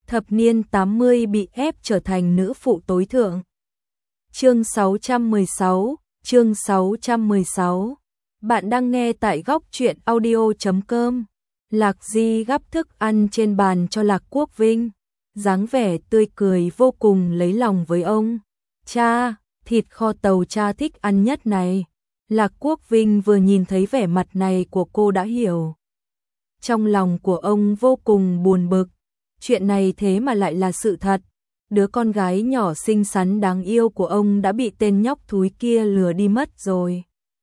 Thập niên 80 bị ép trở thành nữ phụ tối thượng. Chương 616, chương 616. Bạn đang nghe tại góc truyện audio.com. Lạc Di gắp thức ăn trên bàn cho Lạc Quốc Vinh, dáng vẻ tươi cười vô cùng lấy lòng với ông. Cha, thịt kho tàu cha thích ăn nhất này. Lạc Quốc Vinh vừa nhìn thấy vẻ mặt này của cô đã hiểu. Trong lòng của ông vô cùng buồn bực. Chuyện này thế mà lại là sự thật. Đứa con gái nhỏ xinh xắn đáng yêu của ông đã bị tên nhóc thúi kia lừa đi mất rồi.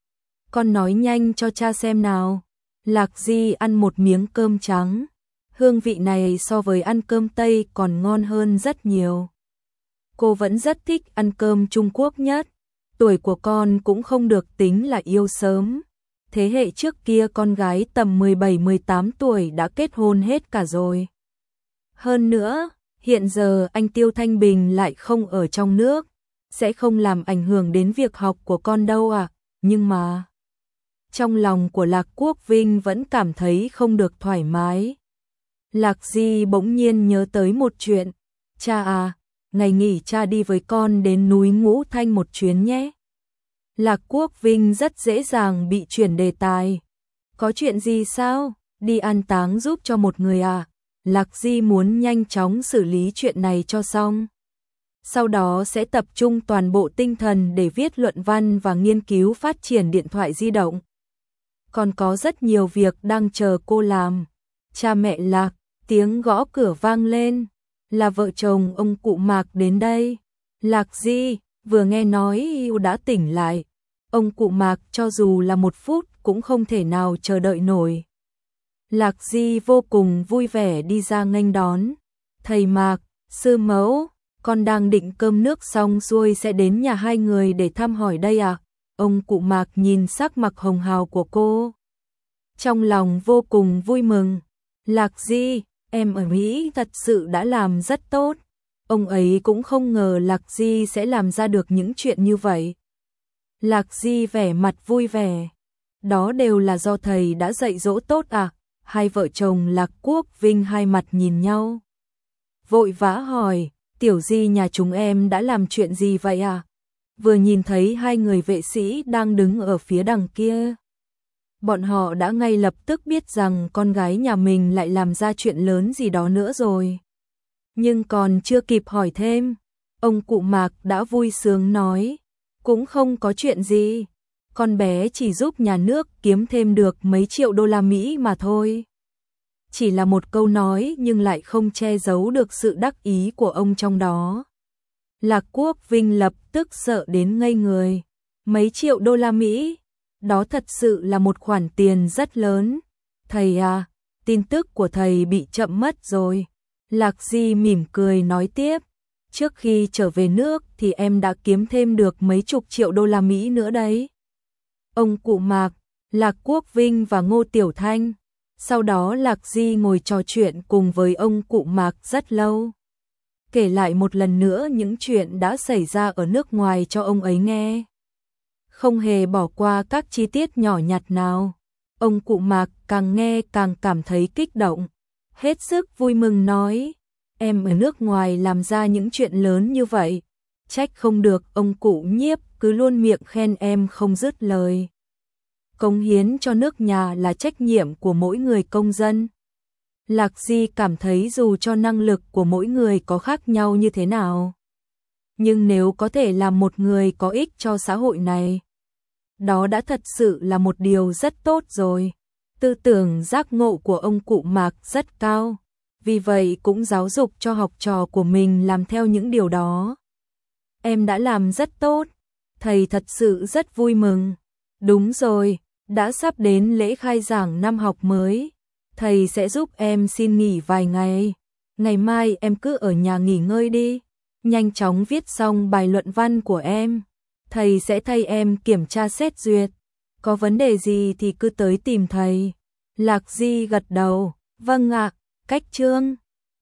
Con nói nhanh cho cha xem nào. Lạc Di ăn một miếng cơm trắng. Hương vị này so với ăn cơm Tây còn ngon hơn rất nhiều. Cô vẫn rất thích ăn cơm Trung Quốc nhất. Tuổi của con cũng không được tính là yêu sớm. Thế hệ trước kia con gái tầm 17-18 tuổi đã kết hôn hết cả rồi. Hơn nữa, hiện giờ anh Tiêu Thanh Bình lại không ở trong nước, sẽ không làm ảnh hưởng đến việc học của con đâu à, nhưng mà... Trong lòng của Lạc Quốc Vinh vẫn cảm thấy không được thoải mái. Lạc Di bỗng nhiên nhớ tới một chuyện. Cha à, ngày nghỉ cha đi với con đến núi Ngũ Thanh một chuyến nhé. Lạc Quốc Vinh rất dễ dàng bị chuyển đề tài. Có chuyện gì sao? Đi an táng giúp cho một người à? Lạc Di muốn nhanh chóng xử lý chuyện này cho xong. Sau đó sẽ tập trung toàn bộ tinh thần để viết luận văn và nghiên cứu phát triển điện thoại di động. Còn có rất nhiều việc đang chờ cô làm. Cha mẹ Lạc, tiếng gõ cửa vang lên. Là vợ chồng ông cụ Mạc đến đây. Lạc Di vừa nghe nói yêu đã tỉnh lại. Ông cụ Mạc cho dù là 1 phút cũng không thể nào chờ đợi nổi. Lạc Di vô cùng vui vẻ đi ra nghênh đón. Thầy Mạc, sư mẫu, con đang định cơm nước xong xuôi sẽ đến nhà hai người để thăm hỏi đây à? Ông cụ Mạc nhìn sắc mặt hồng hào của cô. Trong lòng vô cùng vui mừng. Lạc Di, em ở Mỹ thật sự đã làm rất tốt. Ông ấy cũng không ngờ Lạc Di sẽ làm ra được những chuyện như vậy. Lạc Di vẻ mặt vui vẻ. Đó đều là do thầy đã dạy dỗ tốt à? Hai vợ chồng Lạc Quốc Vinh hai mặt nhìn nhau. Vội vã hỏi, tiểu Di nhà chúng em đã làm chuyện gì vậy à? Vừa nhìn thấy hai người vệ sĩ đang đứng ở phía đằng kia. Bọn họ đã ngay lập tức biết rằng con gái nhà mình lại làm ra chuyện lớn gì đó nữa rồi. Nhưng còn chưa kịp hỏi thêm, ông cụ Mạc đã vui sướng nói, cũng không có chuyện gì. Con bé chỉ giúp nhà nước kiếm thêm được mấy triệu đô la Mỹ mà thôi. Chỉ là một câu nói nhưng lại không che giấu được sự đắc ý của ông trong đó. Lạc Quốc Vinh lập tức sợ đến ngây người. Mấy triệu đô la Mỹ? Đó thật sự là một khoản tiền rất lớn. Thầy à, tin tức của thầy bị chậm mất rồi. Lạc Di mỉm cười nói tiếp. Trước khi trở về nước thì em đã kiếm thêm được mấy chục triệu đô la Mỹ nữa đấy. Ông cụ Mạc, Lạc Quốc Vinh và Ngô Tiểu Thanh. Sau đó Lạc Di ngồi trò chuyện cùng với ông cụ Mạc rất lâu. Kể lại một lần nữa những chuyện đã xảy ra ở nước ngoài cho ông ấy nghe. Không hề bỏ qua các chi tiết nhỏ nhặt nào. Ông cụ Mạc càng nghe càng cảm thấy kích động. Hết sức vui mừng nói. Em ở nước ngoài làm ra những chuyện lớn như vậy. Trách không được ông cụ Nhiếp cứ luôn miệng khen em không dứt lời. Cống hiến cho nước nhà là trách nhiệm của mỗi người công dân. Lạc Di cảm thấy dù cho năng lực của mỗi người có khác nhau như thế nào, nhưng nếu có thể làm một người có ích cho xã hội này, đó đã thật sự là một điều rất tốt rồi. Tư tưởng giác ngộ của ông cụ Mạc rất cao, vì vậy cũng giáo dục cho học trò của mình làm theo những điều đó. Em đã làm rất tốt, thầy thật sự rất vui mừng. Đúng rồi, đã sắp đến lễ khai giảng năm học mới. Thầy sẽ giúp em xin nghỉ vài ngày. Ngày mai em cứ ở nhà nghỉ ngơi đi. Nhanh chóng viết xong bài luận văn của em. Thầy sẽ thay em kiểm tra xét duyệt. Có vấn đề gì thì cứ tới tìm thầy. Lạc Di gật đầu. Vâng ạ, cách chương.